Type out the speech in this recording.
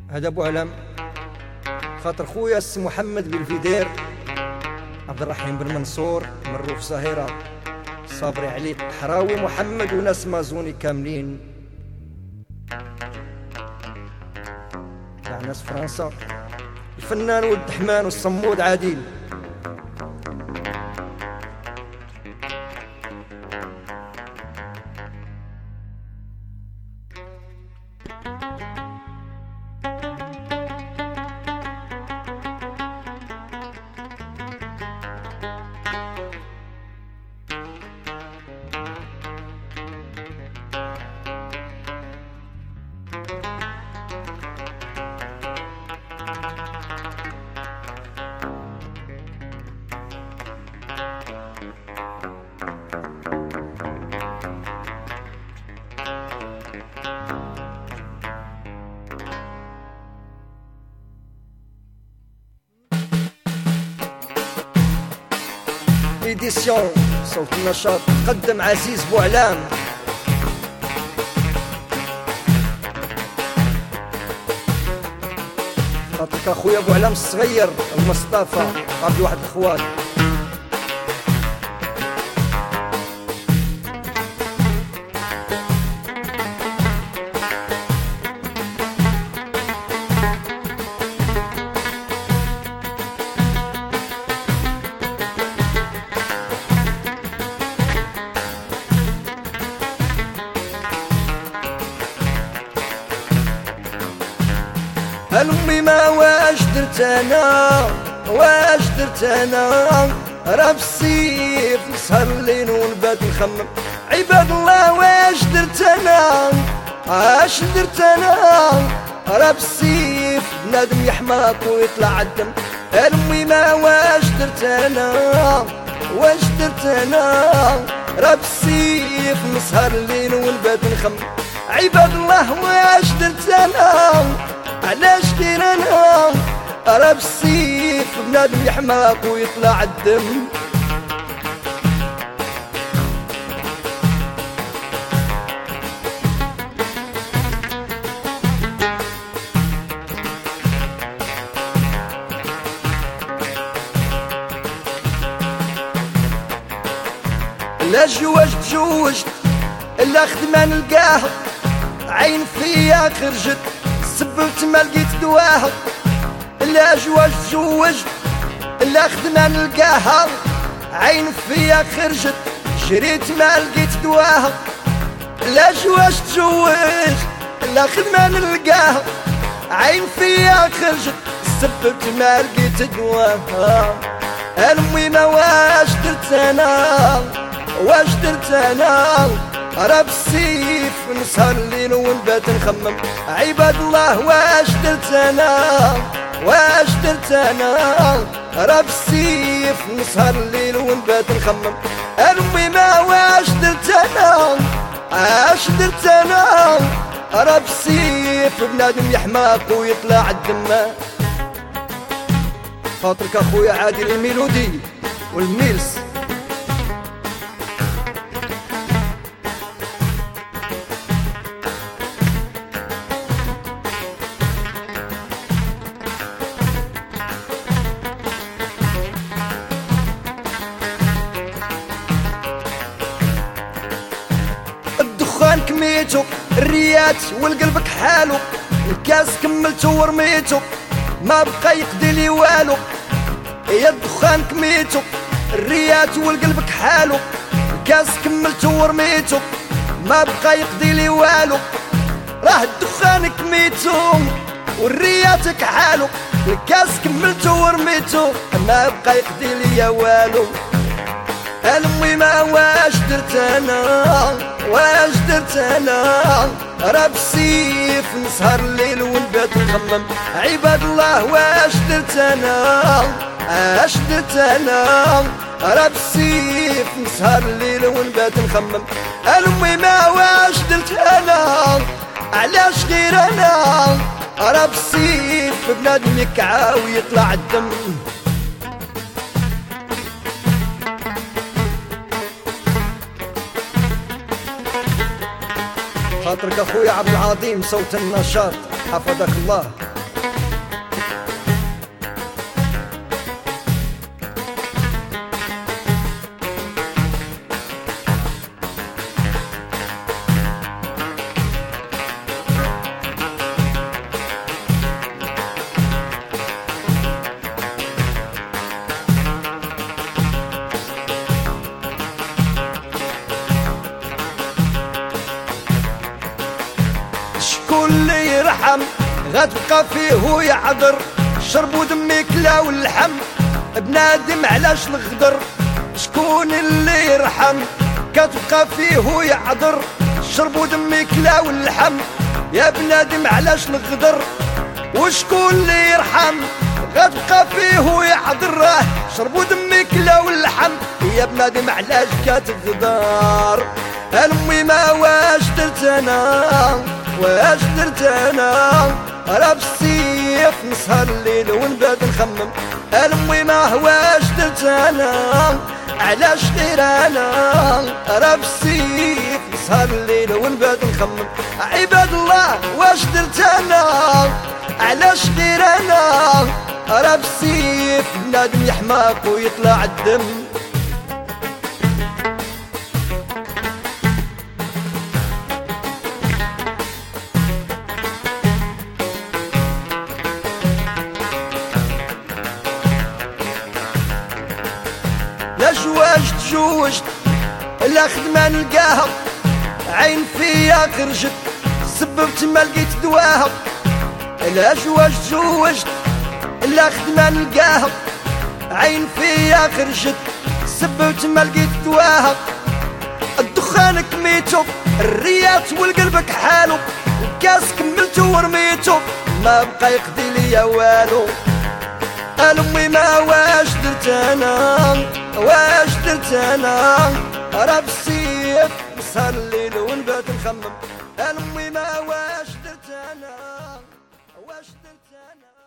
هذا ابو علم خاطر خويا الس محمد بن فيدير، عبد الرحيم بن منصور، مروف زهيرة، صابري علي حراوي محمد وناس مازوني كاملين تاع ناس فرنسا، الفنان ولد حمان والصمود عادل. إديسيون صوت النشاط قدم عزيز بوعلام. خاطرك اخويا بوعلام الصغير المصطفى عبد واحد الخوات. الأمي ما واش درت أنا، واش درت أنا، راه بالسيف نسهر الليل ونبات نخمم. عباد الله واش درت أنا، اش درت أنا، راه بالسيف بنادم يحماق ويطلع الدم. الأمي ما واش درت أنا، واش درت أنا، راه بالسيف نسهر الليل ونبات نخمم. عباد الله واش درت أنا، علاش دير انا، راه بالسيف بنادم يحماق ويطلع الدم. لا جواج تجوجت، لا خدمة نلقاها، عين فيا خرجت سببت ما لقيت دواها. لا جواج تزوجت، لا خدمة نلقاها، عين فيا خرجت جريت ما لقيت دواها. لا جواج تزوجت، لا خدمة نلقاها، عين فيا خرجت سببت ما لقيت دواها. أمي ما واش درت أنا، واش درت أنا، راه بالسيف نسهر الليل ونبات نخمم. عباد الله واش درت أنا، واش درت أنا، راه بالسيف نسهر الليل ونبات نخمم. أمي ما واش درت أنا، اش درت أنا، راه بالسيف بنادم يحماق ويطلع الدم. خاطرك اخويا عادل الميلودي والميلس. الدخان كميتو، الريات والقلبك حالو، الكاس كملتو ورميتو ما بقى يقضي لي والو. يا الدخان كميتو، الريات والقلبك حالو، الكاس كملتو ورميتو ما بقى يقضي لي والو. راه الدخان كميتو والرياتك حالو، الكاس كملتو ورميتو ما بقى يقضي لي والو. أمي ما واش درت أنا، واش درت أنا، راه بالسيف نسهر الليل ونبات نخمم. عباد الله واش درت أنا، اش درت أنا، راه بالسيف نسهر الليل ونبات نخمم. أمي ما واش درت أنا، علاش غير أنا، راه بالسيف بنادم يكعى ويطلع الدم. خاطرك اخويا عبد العظيم صوت النشاط حفظك الله. وشكون اللي يرحم غتبقى فيه ويعذر شربوا دمي كلا واللحم بنادم علاش الغدر شكون اللي يرحم كتبقى فيه ويعذر شربوا دمي كلا واللحم يا بنادم علاش الغدر وشكون اللي يرحم غتبقى فيه ويعذر شربوا دمي كلا واللحم يا بنادم علاش كتغدر المهم واش درت انا واش درت انا راه بالسيف نسهر الليل ونبات نخمم المهم واش درت انا علاش غير انا راه بالسيف نسهر الليل ونبات نخمم عباد الله واش درت انا علاش غير انا راه بالسيف بنادم يحماق ويطلع الدم لا جواج تجوجت لا خدمة نلقاها عين فيا خرجت سببت ما لقيت دواها لا جواج تجوجت لا خدمة نلقاها عين فيا خرجت سببت ما لقيت دواها الدخان كميتو الريات والقلب كحالو الكاس كملتو ورميتو ما بقى يقضي ليا والو المي ما واش درت انا واش درت انا راه بالسيف نسهر الليل ونبات نخمم المي ما واش درت انا واش درت انا